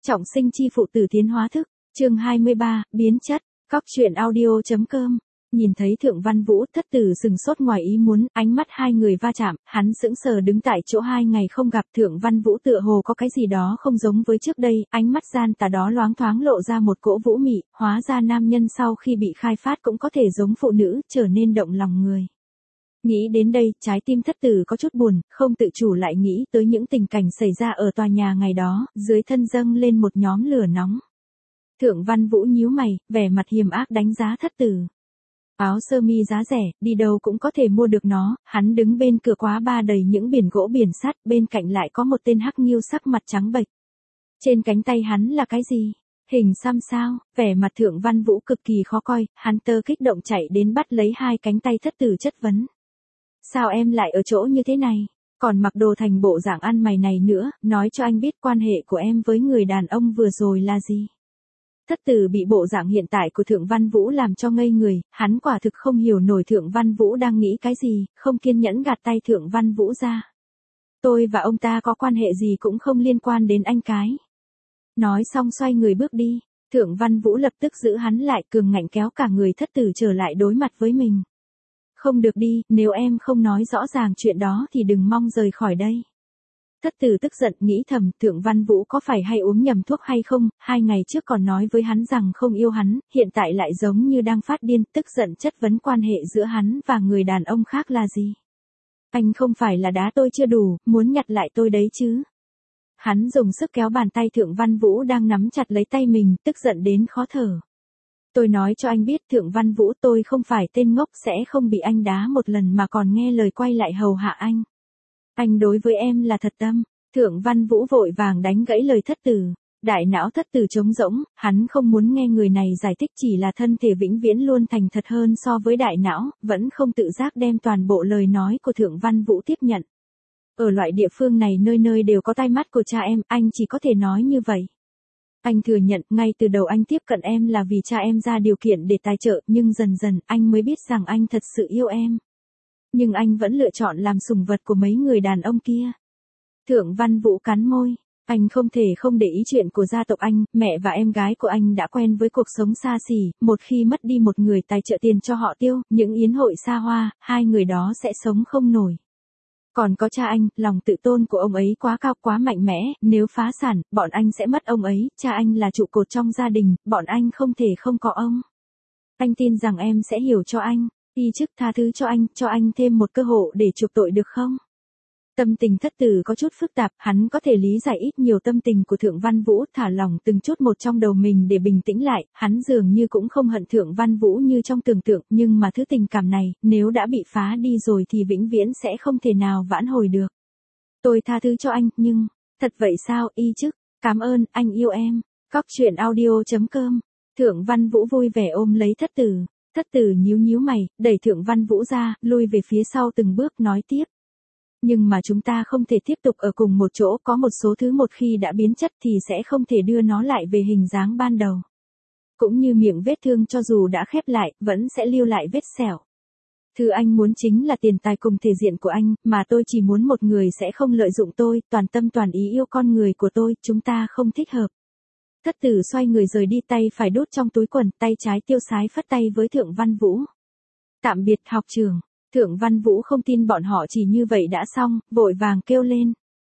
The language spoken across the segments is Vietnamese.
Trọng sinh chi phụ tử tiến hóa thức, chương 23, biến chất, Cóc truyện audio.com. Nhìn thấy Thượng Văn Vũ, Thất Tử sừng sốt ngoài ý muốn, ánh mắt hai người va chạm, hắn sững sờ đứng tại chỗ 2 ngày không gặp. Thượng Văn Vũ tựa hồ có cái gì đó không giống với trước đây, ánh mắt gian tà đó loáng thoáng lộ ra một cỗ vũ mị, hóa ra nam nhân sau khi bị khai phát cũng có thể giống phụ nữ, trở nên động lòng người. Nghĩ đến đây, trái tim Thất Tử có chút buồn, không tự chủ lại nghĩ tới những tình cảnh xảy ra ở tòa nhà ngày đó, dưới thân dâng lên một nhóm lửa nóng. Thượng Văn Vũ nhíu mày, vẻ mặt hiểm ác đánh giá Thất Tử. Áo sơ mi giá rẻ, đi đâu cũng có thể mua được nó, hắn đứng bên cửa quá ba đầy những biển gỗ biển sắt, bên cạnh lại có một tên hắc nghiêu sắc mặt trắng bệch. Trên cánh tay hắn là cái gì? Hình xăm sao? Vẻ mặt Thượng Văn Vũ cực kỳ khó coi, hắn tơ kích động chạy đến bắt lấy 2 cánh tay Thất Tử chất vấn. Sao em lại ở chỗ như thế này? Còn mặc đồ thành bộ dạng ăn mày này nữa, nói cho anh biết quan hệ của em với người đàn ông vừa rồi là gì? Thất Tử bị bộ dạng hiện tại của Thượng Văn Vũ làm cho ngây người, hắn quả thực không hiểu nổi Thượng Văn Vũ đang nghĩ cái gì, không kiên nhẫn gạt tay Thượng Văn Vũ ra. Tôi và ông ta có quan hệ gì cũng không liên quan đến anh cái. Nói xong xoay người bước đi, Thượng Văn Vũ lập tức giữ hắn lại, cường ngạnh kéo cả người Thất Tử trở lại đối mặt với mình. Không được đi, nếu em không nói rõ ràng chuyện đó thì đừng mong rời khỏi đây. Thất Tử tức giận nghĩ thầm, Thượng Văn Vũ có phải hay uống nhầm thuốc hay không, 2 ngày trước còn nói với hắn rằng không yêu hắn, hiện tại lại giống như đang phát điên, tức giận chất vấn quan hệ giữa hắn và người đàn ông khác là gì. Anh không phải là đá tôi chưa đủ, muốn nhặt lại tôi đấy chứ. Hắn dùng sức kéo bàn tay Thượng Văn Vũ đang nắm chặt lấy tay mình, tức giận đến khó thở. Tôi nói cho anh biết Thượng Văn Vũ, tôi không phải tên ngốc sẽ không bị anh đá một lần mà còn nghe lời quay lại hầu hạ anh. Anh đối với em là thật tâm. Thượng Văn Vũ vội vàng đánh gãy lời Thất Tử. Đại não Thất Tử trống rỗng, hắn không muốn nghe người này giải thích, chỉ là thân thể vĩnh viễn luôn thành thật hơn so với đại não, vẫn không tự giác đem toàn bộ lời nói của Thượng Văn Vũ tiếp nhận. Ở loại địa phương này nơi nơi đều có tai mắt của cha em, anh chỉ có thể nói như vậy. Anh thừa nhận, ngay từ đầu anh tiếp cận em là vì cha em ra điều kiện để tài trợ, nhưng dần dần anh mới biết rằng anh thật sự yêu em. Nhưng anh vẫn lựa chọn làm sủng vật của mấy người đàn ông kia. Thượng Văn Vũ cắn môi, anh không thể không để ý chuyện của gia tộc anh, mẹ và em gái của anh đã quen với cuộc sống xa xỉ, một khi mất đi một người tài trợ tiền cho họ tiêu, những yến hội xa hoa, 2 người đó sẽ sống không nổi. Còn có cha anh, lòng tự tôn của ông ấy quá cao quá mạnh mẽ, nếu phá sản, bọn anh sẽ mất ông ấy, cha anh là trụ cột trong gia đình, bọn anh không thể không có ông. Anh tin rằng em sẽ hiểu cho anh, y chức tha thứ cho anh thêm một cơ hội để chuộc tội được không? Tâm tình Thất Tử có chút phức tạp, hắn có thể lý giải ít nhiều tâm tình của Thượng Văn Vũ, thả lỏng từng chút một trong đầu mình để bình tĩnh lại, hắn dường như cũng không hận Thượng Văn Vũ như trong tưởng tượng, nhưng mà thứ tình cảm này, nếu đã bị phá đi rồi thì vĩnh viễn sẽ không thể nào vãn hồi được. Tôi tha thứ cho anh, nhưng, thật vậy sao, y chức, cảm ơn, anh yêu em. Cóc truyện audio.com. Thượng Văn Vũ vui vẻ ôm lấy Thất Tử. Thất Tử nhíu mày, đẩy Thượng Văn Vũ ra, lui về phía sau từng bước nói tiếp. Nhưng mà chúng ta không thể tiếp tục ở cùng một chỗ, có một số thứ một khi đã biến chất thì sẽ không thể đưa nó lại về hình dáng ban đầu. Cũng như miệng vết thương cho dù đã khép lại, vẫn sẽ lưu lại vết sẹo. Thứ anh muốn chính là tiền tài cùng thể diện của anh, mà tôi chỉ muốn một người sẽ không lợi dụng tôi, toàn tâm toàn ý yêu con người của tôi, chúng ta không thích hợp. Thất Tử xoay người rời đi, tay phải đút trong túi quần, tay trái tiêu sái phất tay với Thượng Văn Vũ. Tạm biệt học trường. Thượng Văn Vũ không tin bọn họ chỉ như vậy đã xong, vội vàng kêu lên.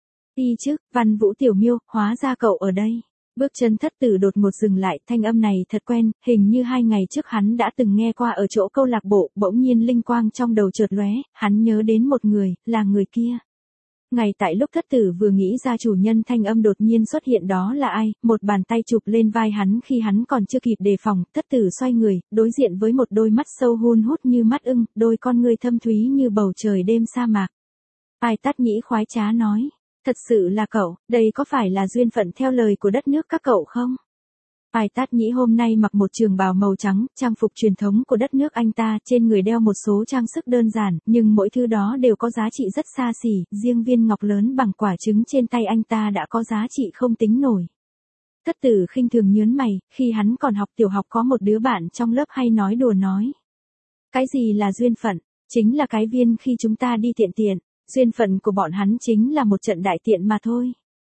Y chức, Văn Vũ tiểu miêu, hóa ra cậu ở đây. Bước chân Thất Tử đột ngột dừng lại, thanh âm này thật quen, hình như 2 ngày trước hắn đã từng nghe qua ở chỗ câu lạc bộ, bỗng nhiên linh quang trong đầu chợt lóe, hắn nhớ đến một người, là người kia. Ngay tại lúc Thất Tử vừa nghĩ ra chủ nhân thanh âm đột nhiên xuất hiện đó là ai, một bàn tay chụp lên vai hắn khi hắn còn chưa kịp đề phòng, Thất Tử xoay người, đối diện với một đôi mắt sâu hun hút như mắt ưng, đôi con ngươi thâm thúy như bầu trời đêm sa mạc. Ai Tát Nhĩ khoái trá nói, thật sự là cậu, đây có phải là duyên phận theo lời của đất nước các cậu không? Ai Tát Nhĩ hôm nay mặc một trường bào màu trắng, trang phục truyền thống của đất nước anh ta, trên người đeo một số trang sức đơn giản, nhưng mỗi thứ đó đều có giá trị rất xa xỉ, riêng viên ngọc lớn bằng quả trứng trên tay anh ta đã có giá trị không tính nổi. Thất Tử khinh thường nhớn mày, khi hắn còn học tiểu học có một đứa bạn trong lớp hay nói đùa nói. Cái gì là duyên phận? Chính là cái viên khi chúng ta đi tiện, duyên phận của bọn hắn chính là một trận đại tiện mà thôi.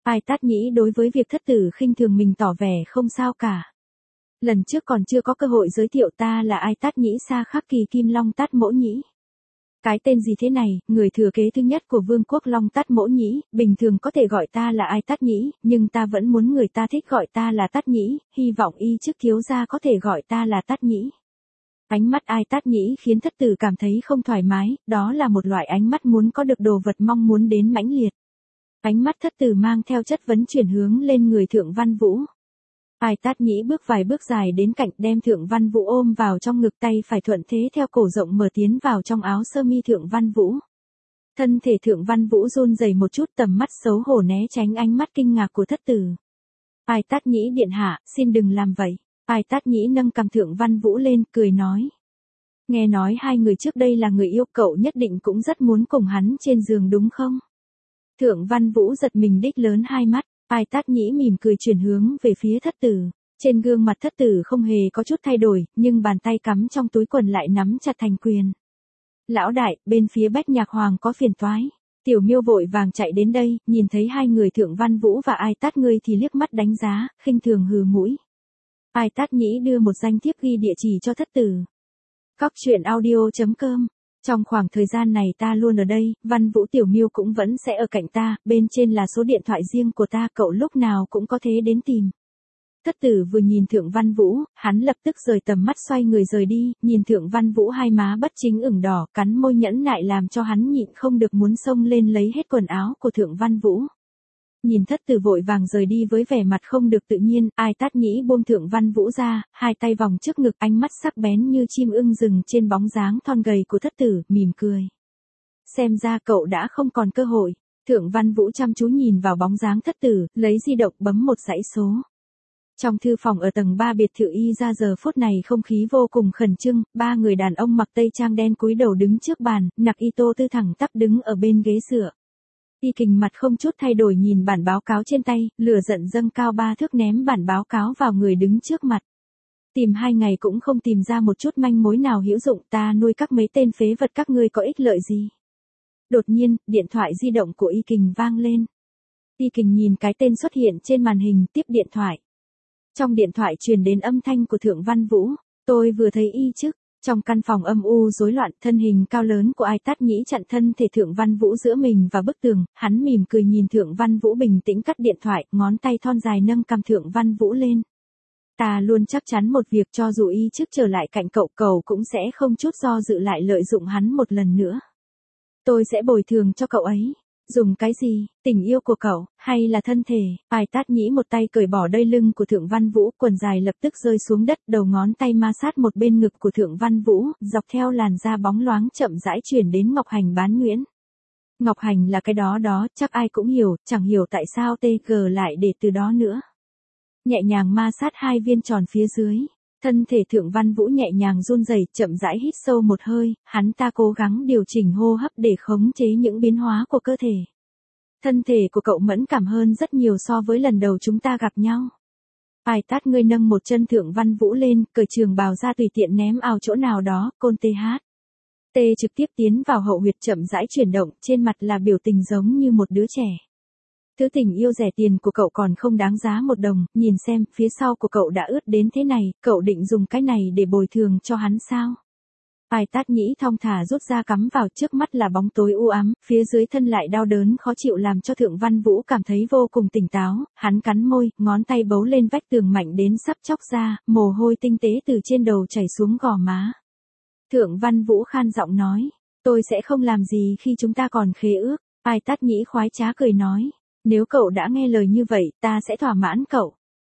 Ai Tát Nhĩ đối với việc thất tử khinh thường mình tỏ vẻ không sao cả. Lần trước còn chưa có cơ hội giới thiệu ta là Ai Tát Nhĩ Sa Khắc Kỳ Kim Long Tát Mỗ Nhĩ. Cái tên gì thế này, người thừa kế thứ nhất của vương quốc Long Tát Mỗ Nhĩ, bình thường có thể gọi ta là Ai Tát Nhĩ, nhưng ta vẫn muốn người ta thích gọi ta là Tát Nhĩ, hy vọng y chức thiếu gia có thể gọi ta là Tát Nhĩ. Ánh mắt Ai Tát Nhĩ khiến thất tử cảm thấy không thoải mái, đó là một loại ánh mắt muốn có được đồ vật mong muốn đến mãnh liệt. Ánh mắt thất tử mang theo chất vấn chuyển hướng lên người Thượng Văn Vũ. Ai Tát Nhĩ bước vài bước dài đến cạnh đem Thượng Văn Vũ ôm vào trong ngực, tay phải thuận thế theo cổ rộng mở tiến vào trong áo sơ mi Thượng Văn Vũ. Thân thể Thượng Văn Vũ run rẩy một chút, tầm mắt xấu hổ né tránh ánh mắt kinh ngạc của thất tử. Ai Tát Nhĩ điện hạ, xin đừng làm vậy. Ai Tát Nhĩ nâng cằm Thượng Văn Vũ lên, cười nói. Nghe nói hai người trước đây là người yêu, cậu nhất định cũng rất muốn cùng hắn trên giường đúng không? Thượng Văn Vũ giật mình đích lớn hai mắt. Ai Tát Nhĩ mỉm cười chuyển hướng về phía thất tử. Trên gương mặt thất tử không hề có chút thay đổi, nhưng bàn tay cắm trong túi quần lại nắm chặt thành quyền. Lão đại, bên phía Bách Nhạc Hoàng có phiền toái. Tiểu Miêu vội vàng chạy đến đây, nhìn thấy hai người Thượng Văn Vũ và Ai Tát ngươi thì liếc mắt đánh giá, khinh thường hừ mũi. Ai Tát Nhĩ đưa một danh thiếp ghi địa chỉ cho thất tử. Coctruyện.audio.com. Trong khoảng thời gian này ta luôn ở đây, Văn Vũ Tiểu Miêu cũng vẫn sẽ ở cạnh ta, bên trên là số điện thoại riêng của ta, cậu lúc nào cũng có thể đến tìm. Thất tử vừa nhìn Thượng Văn Vũ, hắn lập tức rời tầm mắt xoay người rời đi, nhìn Thượng Văn Vũ hai má bất chính ửng đỏ, cắn môi nhẫn nại làm cho hắn nhịn không được muốn xông lên lấy hết quần áo của Thượng Văn Vũ. Nhìn thất tử vội vàng rời đi với vẻ mặt không được tự nhiên, Ai Tát Nhĩ buông Thượng Văn Vũ ra, hai tay vòng trước ngực, ánh mắt sắc bén như chim ưng rừng trên bóng dáng thon gầy của thất tử, mỉm cười. Xem ra cậu đã không còn cơ hội. Thượng Văn Vũ chăm chú nhìn vào bóng dáng thất tử, lấy di động bấm một dãy số. Trong thư phòng ở tầng 3 biệt thự Y ra giờ phút này không khí vô cùng khẩn trương, ba người đàn ông mặc tây trang đen cúi đầu đứng trước bàn, Nặc Y Tô Tư thẳng tắp đứng ở bên ghế dựa. Y Kình mặt không chút thay đổi nhìn bản báo cáo trên tay, lửa giận dâng cao 3 thước ném bản báo cáo vào người đứng trước mặt. Tìm 2 ngày cũng không tìm ra một chút manh mối nào hữu dụng, ta nuôi các mấy tên phế vật các ngươi có ích lợi gì. Đột nhiên, điện thoại di động của Y Kình vang lên. Y Kình nhìn cái tên xuất hiện trên màn hình, tiếp điện thoại. Trong điện thoại truyền đến âm thanh của Thượng Văn Vũ, tôi vừa thấy y chứ. Trong căn phòng âm u rối loạn, thân hình cao lớn của Ai Tát Nhĩ chặn thân thể Thượng Văn Vũ giữa mình và bức tường, hắn mỉm cười nhìn Thượng Văn Vũ bình tĩnh cắt điện thoại, ngón tay thon dài nâng cằm Thượng Văn Vũ lên. Ta luôn chắc chắn một việc, cho dù y trước trở lại cạnh cậu, cậu cũng sẽ không chút do dự lại lợi dụng hắn một lần nữa. Tôi sẽ bồi thường cho cậu ấy. Dùng cái gì, tình yêu của cậu, hay là thân thể? Ai Tát Nhĩ một tay cởi bỏ đai lưng của Thượng Văn Vũ, quần dài lập tức rơi xuống đất, đầu ngón tay ma sát một bên ngực của Thượng Văn Vũ, dọc theo làn da bóng loáng chậm rãi chuyển đến Ngọc Hành Bán Nhuyễn. Ngọc Hành là cái đó, chắc ai cũng hiểu, chẳng hiểu tại sao TG lại để từ đó nữa. Nhẹ nhàng ma sát hai viên tròn phía dưới. Thân thể Thượng Văn Vũ nhẹ nhàng run rẩy, chậm rãi hít sâu một hơi, hắn ta cố gắng điều chỉnh hô hấp để khống chế những biến hóa của cơ thể. Thân thể của cậu mẫn cảm hơn rất nhiều so với lần đầu chúng ta gặp nhau. Ai Tát ngươi nâng một chân Thượng Văn Vũ lên, cởi trường bào ra tùy tiện ném ao chỗ nào đó, côn TH. T trực tiếp tiến vào hậu huyệt chậm rãi chuyển động, trên mặt là biểu tình giống như một đứa trẻ. Thứ tình yêu rẻ tiền của cậu còn không đáng giá một đồng, nhìn xem, phía sau của cậu đã ướt đến thế này, cậu định dùng cái này để bồi thường cho hắn sao? Ai Tát Nhĩ thong thả rút ra cắm vào, trước mắt là bóng tối u ám, phía dưới thân lại đau đớn khó chịu làm cho Thượng Văn Vũ cảm thấy vô cùng tỉnh táo, hắn cắn môi, ngón tay bấu lên vách tường mạnh đến sắp chóc ra, mồ hôi tinh tế từ trên đầu chảy xuống gò má. Thượng Văn Vũ khan giọng nói, tôi sẽ không làm gì khi chúng ta còn khế ước. Ai Tát Nhĩ khoái trá cười nói. Nếu cậu đã nghe lời như vậy, ta sẽ thỏa mãn cậu.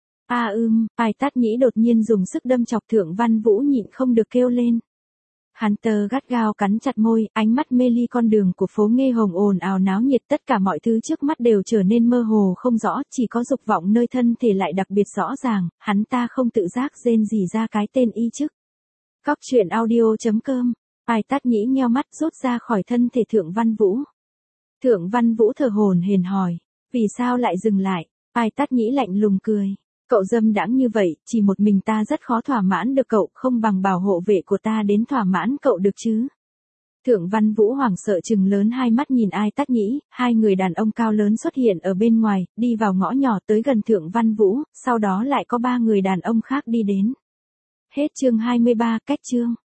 Ai Tát Nhĩ đột nhiên dùng sức đâm chọc Thượng Văn Vũ nhịn không được kêu lên. Hunter gắt gao cắn chặt môi, ánh mắt mê ly con đường của phố Nghê Hồng ồn ào náo nhiệt, tất cả mọi thứ trước mắt đều trở nên mơ hồ không rõ, chỉ có dục vọng nơi thân thể lại đặc biệt rõ ràng, hắn ta không tự giác rên rỉ ra cái tên y chức. Coctruyện.audio.com. Ai Tát Nhĩ nheo mắt rút ra khỏi thân thể Thượng Văn Vũ. Thượng Văn Vũ thở hổn hển hỏi. Vì sao lại dừng lại? Ai Tát Nhĩ lạnh lùng cười. Cậu dâm đãng như vậy, chỉ một mình ta rất khó thỏa mãn được cậu, không bằng bảo hộ vệ của ta đến thỏa mãn cậu được chứ. Thượng Văn Vũ hoảng sợ trừng lớn hai mắt nhìn Ai Tắc Nhĩ, hai người đàn ông cao lớn xuất hiện ở bên ngoài, đi vào ngõ nhỏ tới gần Thượng Văn Vũ, sau đó lại có ba người đàn ông khác đi đến. Hết chương 23, cách chương.